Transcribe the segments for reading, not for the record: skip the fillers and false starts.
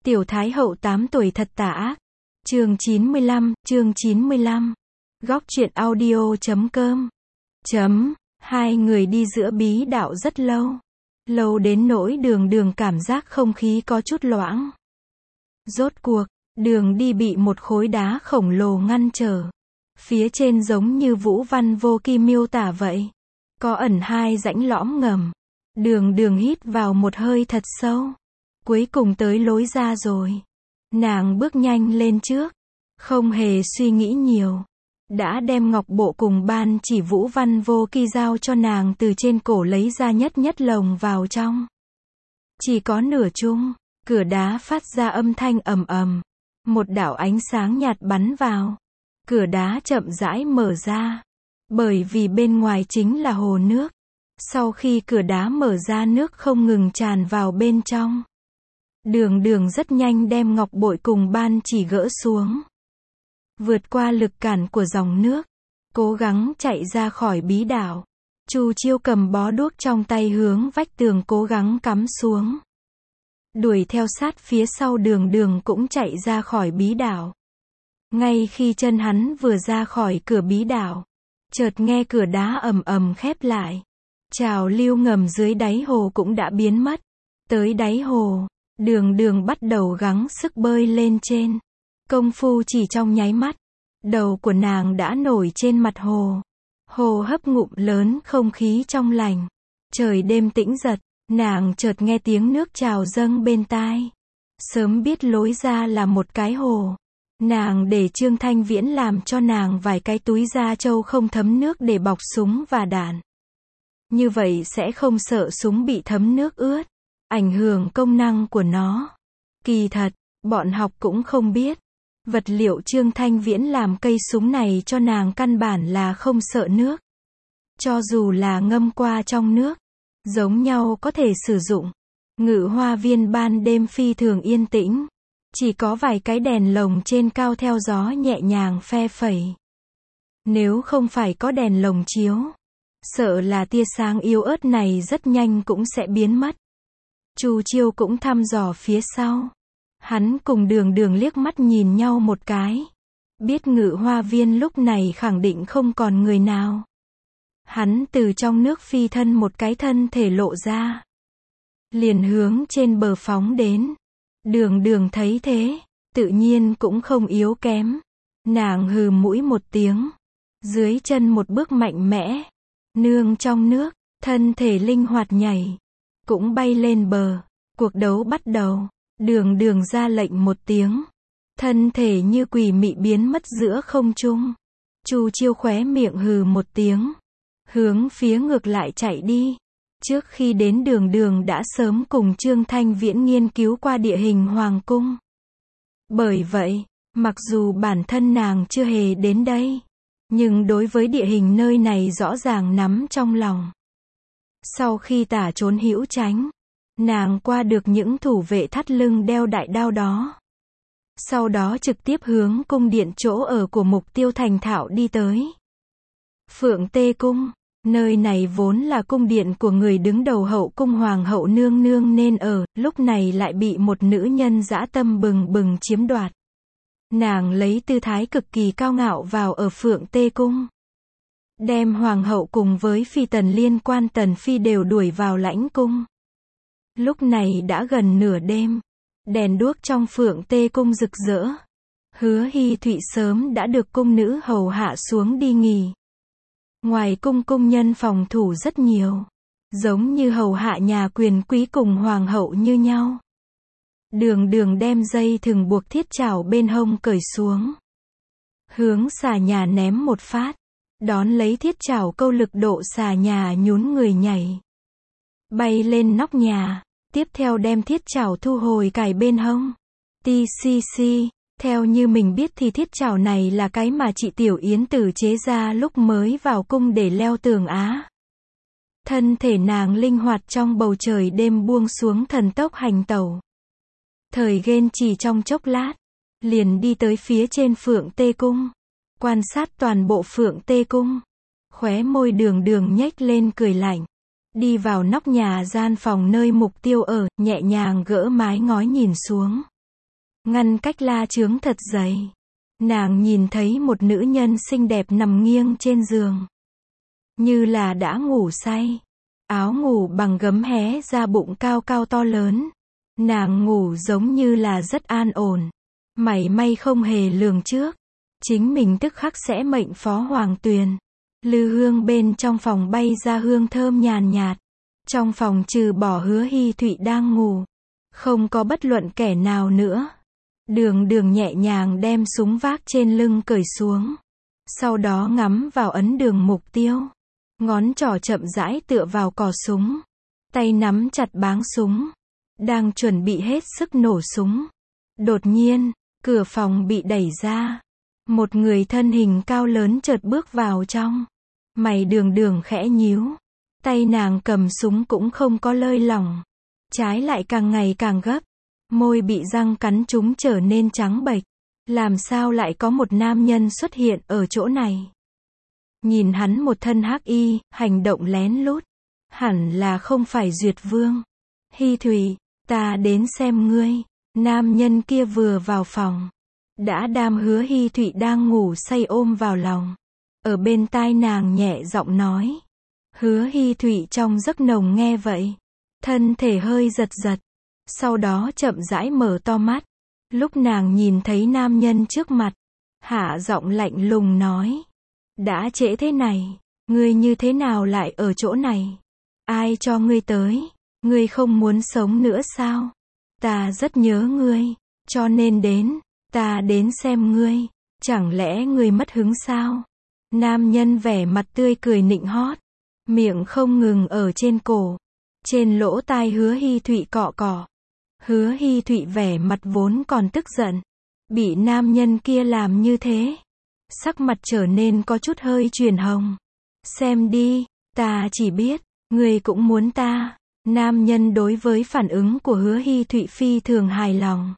Tiểu Thái Hậu 8 tuổi thật tà ác. Chương 95. Góc truyện audio.com. Hai người đi giữa bí đạo rất lâu. Lâu đến nỗi Đường cảm giác không khí có chút loãng. Rốt cuộc, đường đi bị một khối đá khổng lồ ngăn trở. Phía trên giống như Vũ Văn Vô Kỳ miêu tả vậy. Có ẩn hai rãnh lõm ngầm. Đường hít vào một hơi thật sâu. Cuối cùng tới lối ra rồi. Nàng bước nhanh lên trước. Không hề suy nghĩ nhiều. Đã đem ngọc bộ cùng ban chỉ Vũ Văn Vô Kỳ giao cho nàng từ trên cổ lấy ra nhất lồng vào trong. Chỉ có nửa chung, cửa đá phát ra âm thanh ầm ầm. Một đạo ánh sáng nhạt bắn vào. Cửa đá chậm rãi mở ra. Bởi vì bên ngoài chính là hồ nước. Sau khi cửa đá mở ra nước không ngừng tràn vào bên trong. Đường rất nhanh đem ngọc bội cùng ban chỉ gỡ xuống. Vượt qua lực cản của dòng nước. Cố gắng chạy ra khỏi bí đảo. Chu Chiêu cầm bó đuốc trong tay hướng vách tường cố gắng cắm xuống. Đuổi theo sát phía sau đường cũng chạy ra khỏi bí đảo. Ngay khi chân hắn vừa ra khỏi cửa bí đảo. Chợt nghe cửa đá ầm khép lại. Trào lưu ngầm dưới đáy hồ cũng đã biến mất. Tới đáy hồ, đường bắt đầu gắng sức bơi lên trên. Công phu chỉ trong nháy mắt. Đầu của nàng đã nổi trên mặt hồ. Hồ hấp ngụm lớn không khí trong lành. Trời đêm tĩnh giật, nàng chợt nghe tiếng nước trào dâng bên tai. Sớm biết lối ra là một cái hồ. Nàng để Trương Thanh Viễn làm cho nàng vài cái túi da trâu không thấm nước để bọc súng và đạn. Như vậy sẽ không sợ súng bị thấm nước ướt, ảnh hưởng công năng của nó. Kỳ thật, bọn học cũng không biết. Vật liệu Trương Thanh Viễn làm cây súng này cho nàng căn bản là không sợ nước. Cho dù là ngâm qua trong nước, giống nhau có thể sử dụng. Ngự hoa viên ban đêm phi thường yên tĩnh. Chỉ có vài cái đèn lồng trên cao theo gió nhẹ nhàng phe phẩy. Nếu không phải có đèn lồng chiếu, sợ là tia sáng yếu ớt này rất nhanh cũng sẽ biến mất. Chu Chiêu cũng thăm dò phía sau. Hắn cùng đường liếc mắt nhìn nhau một cái. Biết ngự hoa viên lúc này khẳng định không còn người nào. Hắn từ trong nước phi thân một cái thân thể lộ ra. Liền hướng trên bờ phóng đến. Đường thấy thế, tự nhiên cũng không yếu kém. Nàng hừ mũi một tiếng. Dưới chân một bước mạnh mẽ. Nương trong nước, thân thể linh hoạt nhảy. Cũng bay lên bờ. Cuộc đấu bắt đầu. Đường ra lệnh một tiếng. Thân thể như quỷ mị biến mất giữa không trung. Chu Chiêu khóe miệng hừ một tiếng. Hướng phía ngược lại chạy đi. Trước khi đến đường đã sớm cùng Trương Thanh Viễn nghiên cứu qua địa hình hoàng cung. Bởi vậy, mặc dù bản thân nàng chưa hề đến đây, nhưng đối với địa hình nơi này rõ ràng nắm trong lòng. Sau khi tả trốn hữu tránh, nàng qua được những thủ vệ thắt lưng đeo đại đao đó. Sau đó trực tiếp hướng cung điện chỗ ở của mục tiêu thành thạo đi tới. Phượng Tê Cung. Nơi này vốn là cung điện của người đứng đầu hậu cung hoàng hậu nương nương nên ở, lúc này lại bị một nữ nhân dã tâm bừng chiếm đoạt. Nàng lấy tư thái cực kỳ cao ngạo vào ở Phượng Tê Cung. Đem hoàng hậu cùng với phi tần liên quan tần phi đều đuổi vào lãnh cung. Lúc này đã gần nửa đêm. Đèn đuốc trong Phượng Tê Cung rực rỡ. Hứa Hy Thụy sớm đã được cung nữ hầu hạ xuống đi nghỉ. Ngoài cung cung nhân phòng thủ rất nhiều. Giống như hầu hạ nhà quyền quý cùng hoàng hậu như nhau. Đường đem dây thừng buộc thiết chảo bên hông cởi xuống. Hướng xà nhà ném một phát. Đón lấy thiết chảo câu lực độ xà nhà nhún người nhảy. Bay lên nóc nhà. Tiếp theo đem thiết chảo thu hồi cài bên hông. TCC. Theo như mình biết thì thiết chảo này là cái mà chị Tiểu Yến Tử chế ra lúc mới vào cung để leo tường Á. Thân thể nàng linh hoạt trong bầu trời đêm buông xuống thần tốc hành tẩu. Thời gian chỉ trong chốc lát, liền đi tới phía trên Phượng Tê Cung. Quan sát toàn bộ Phượng Tê Cung. Khóe môi đường nhếch lên cười lạnh. Đi vào nóc nhà gian phòng nơi mục tiêu ở, nhẹ nhàng gỡ mái ngói nhìn xuống. ngăn cách la chướng thật dày. Nàng nhìn thấy một nữ nhân xinh đẹp nằm nghiêng trên giường. Như là đã ngủ say. Áo ngủ bằng gấm hé ra bụng cao cao to lớn. Nàng ngủ giống như là rất an ổn. Mảy may không hề lường trước. Chính mình tức khắc sẽ mệnh phó Hoàng Tuyền. Lư hương bên trong phòng bay ra hương thơm nhàn nhạt. Trong phòng trừ bỏ Hứa Hi Thụy đang ngủ. Không có bất luận kẻ nào nữa. Đường Đường nhẹ nhàng đem súng vác trên lưng cởi xuống. Sau đó ngắm vào ấn đường mục tiêu. Ngón trỏ chậm rãi tựa vào cò súng. Tay nắm chặt báng súng. Đang chuẩn bị hết sức nổ súng. Đột nhiên, cửa phòng bị đẩy ra. Một người thân hình cao lớn chợt bước vào trong. Mày Đường Đường khẽ nhíu. Tay nàng cầm súng cũng không có lơi lỏng. Trái lại càng ngày càng gấp. Môi bị răng cắn trúng trở nên trắng bệch. Làm sao lại có một nam nhân xuất hiện ở chỗ này? Nhìn hắn một thân hắc y, hành động lén lút. Hẳn là không phải Duyệt Vương. Hi Thụy, ta đến xem ngươi. Nam nhân kia vừa vào phòng. Đã đam Hứa Hi Thụy đang ngủ say ôm vào lòng. Ở bên tai nàng nhẹ giọng nói. Hứa Hi Thụy trong giấc nồng nghe vậy. Thân thể hơi giật giật. Sau đó chậm rãi mở to mắt. Lúc nàng nhìn thấy nam nhân trước mặt. Hạ giọng lạnh lùng nói. Đã trễ thế này. Ngươi như thế nào lại ở chỗ này? Ai cho ngươi tới? Ngươi không muốn sống nữa sao? Ta rất nhớ ngươi. Cho nên đến. Ta đến xem ngươi. Chẳng lẽ ngươi mất hứng sao? Nam nhân vẻ mặt tươi cười nịnh hót. Miệng không ngừng ở trên cổ. Trên lỗ tai Hứa Hi Thụy cọ cọ. Hứa Hi Thụy vẻ mặt vốn còn tức giận. Bị nam nhân kia làm như thế. Sắc mặt trở nên có chút hơi chuyển hồng. Xem đi, ta chỉ biết, ngươi cũng muốn ta. Nam nhân đối với phản ứng của Hứa Hi Thụy phi thường hài lòng.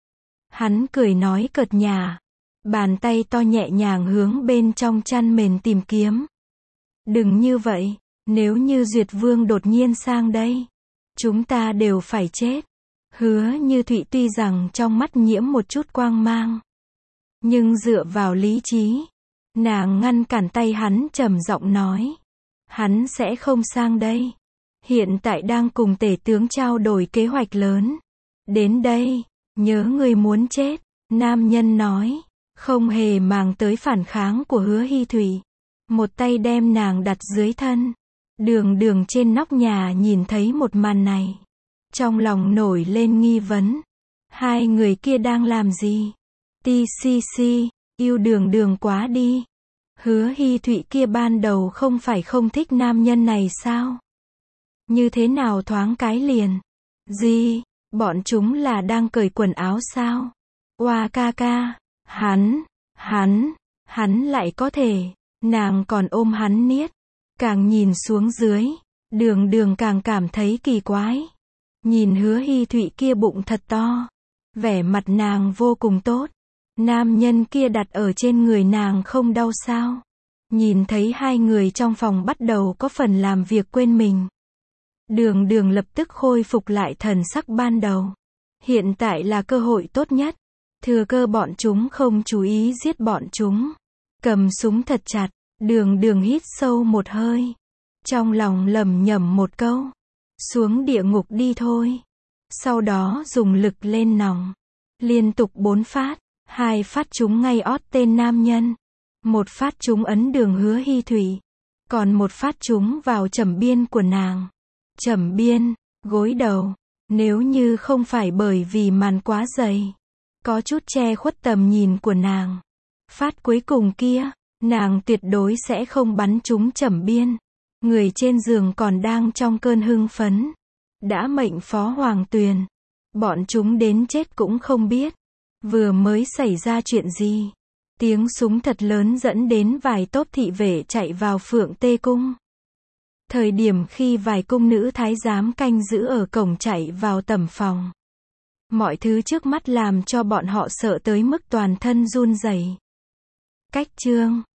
Hắn cười nói cợt nhả. Bàn tay to nhẹ nhàng hướng bên trong chăn mền tìm kiếm. Đừng như vậy, nếu như Duyệt Vương đột nhiên sang đây. Chúng ta đều phải chết. Hứa Như Thụy tuy rằng trong mắt nhiễm một chút quang mang. Nhưng dựa vào lý trí. Nàng ngăn cản tay hắn trầm giọng nói. Hắn sẽ không sang đây. Hiện tại đang cùng tể tướng trao đổi kế hoạch lớn. Đến đây, nhớ người muốn chết. Nam nhân nói. Không hề màng tới phản kháng của Hứa Hi Thụy. Một tay đem nàng đặt dưới thân. Đường Đường trên nóc nhà nhìn thấy một màn này. Trong lòng nổi lên nghi vấn. Hai người kia đang làm gì? TCC, yêu Đường Đường quá đi. Hứa Hi Thụy kia ban đầu không phải không thích nam nhân này sao? Như thế nào thoáng cái liền? Gì? Bọn chúng là đang cởi quần áo sao? Oa ca ca. Hắn lại có thể. Nàng còn ôm hắn niết. Càng nhìn xuống dưới. Đường Đường càng cảm thấy kỳ quái. Nhìn Hứa Hi Thụy kia bụng thật to. Vẻ mặt nàng vô cùng tốt. Nam nhân kia đặt ở trên người nàng không đau sao? Nhìn thấy hai người trong phòng bắt đầu có phần làm việc quên mình. Đường Đường lập tức khôi phục lại thần sắc ban đầu. Hiện tại là cơ hội tốt nhất. Thừa cơ bọn chúng không chú ý giết bọn chúng. Cầm súng thật chặt. Đường Đường hít sâu một hơi. Trong lòng lẩm nhẩm một câu. Xuống địa ngục đi thôi. Sau đó dùng lực lên nòng. Liên tục 4 phát. 2 phát trúng ngay ót tên nam nhân. 1 phát trúng ấn đường Hứa Hi Thụy. Còn 1 phát trúng vào chẩm biên của nàng. Chẩm biên, gối đầu. Nếu như không phải bởi vì màn quá dày. Có chút che khuất tầm nhìn của nàng. Phát cuối cùng kia, nàng tuyệt đối sẽ không bắn trúng chẩm biên. Người trên giường còn đang trong cơn hưng phấn. Đã mệnh phó Hoàng Tuyền. Bọn chúng đến chết cũng không biết. Vừa mới xảy ra chuyện gì. Tiếng súng thật lớn dẫn đến vài tốp thị vệ chạy vào Phượng Tê Cung. Thời điểm khi vài cung nữ thái giám canh giữ ở cổng chạy vào tẩm phòng. Mọi thứ trước mắt làm cho bọn họ sợ tới mức toàn thân run rẩy. Cách chương